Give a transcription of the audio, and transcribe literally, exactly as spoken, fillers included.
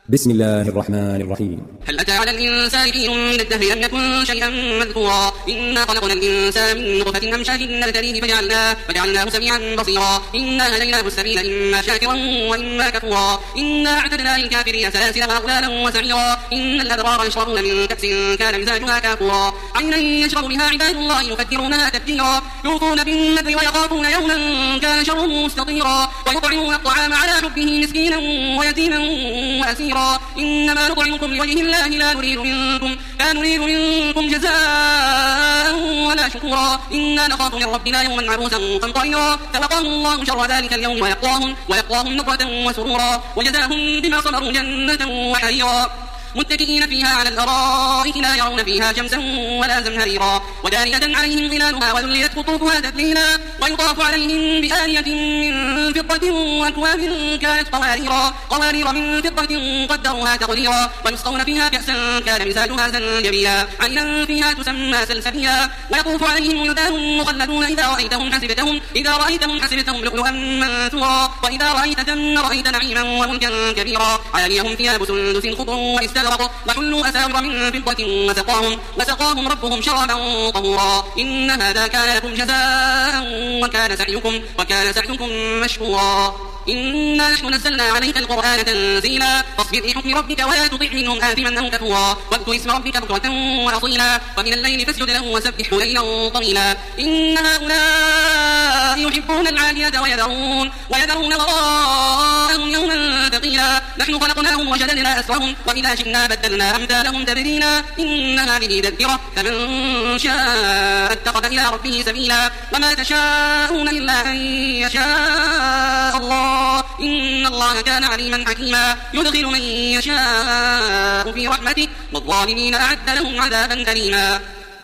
بسم الله الرحمن الرحيم. هل أتى على الإنسان حين من الدهر لم يكن شيئا مذكورا إنا خلقنا الإنسان من نطفة أمشاج نبتليه فجعلناه, فجعلناه سميعا بصيرا إنا هديناه السبيل إما شاكرا وإما كفورا إنا أعتدنا للكافرين سلاسل وأغلالا وسعيرا إن الأبرار يشربون من كأس كان مزاجها كافورا عينا يشرب بها عباد الله يفكرونها تفكيرا يوفون بالنذر ويخافون يوما كان شره مستطيرا ويطعمون الطعام على حبه مسكينا ويتيما وأسيرا إنما نطعمكم لوجه الله لا نريد منكم لا نريد منكم جزاء ولا شكورا إنا نخاف من ربنا يوما عبوسا قمطريرا فوقاهم الله شر ذلك اليوم ويقواهم ويقواهم نضرة وسرورا وجزاهم بما صبروا جنة وحريرا متكئين فيها على الأرائك لا يرون فيها شمسا ولا زمهريرا ودانية عليهم ظلالها وذللت قطوفها تذليلا ويطاف عليهم بآنية من فضة وأكواب كانت قواريرا قوارير من فضة قدروها تقديرا ويسقون فيها كأسا كان مزاجها زنجبيلا عينا فيها تسمى سلسبيلا ويطوف عليهم ولدان مخلدون إذا رأيتهم حسبتهم إذا رأيتهم حسبتهم لؤلؤا منثورا وإذا رأيت ثم رأيت نعيما وملكا كبيرا عاليهم ثياب سندس خضر واستبرق وحلوا أساور من فضة وسقاهم, وسقاهم ربهم شرابا طهورا إن هذا كان لكم جزاء وكان سعيكم, وكان سعيكم مشكورا إنا نحن نزلنا عليك القرآن تنزيلا فاصبر لحكم ربك ولا تطع منهم آثما أو كفورا واذكر اسم ربك بكرة وأصيلا ومن الليل فاسجد له وسبحه ليلا طويلا إن هؤلاء يحبون العالية ويذرون, ويذرون وراءهم يوما ثقيلا نحن خلقناهم وشددنا أسرهم وإذا شئنا بدلنا أمثالهم تبديلا إن هذه تذكرة فمن شاء اتخذ إلى ربه سبيلا وما تشاءون إلا أن يشاء الله إن الله كان عليما حكيما يدخل من يشاء في رحمته والظالمين أعد لهم عذابا أليما.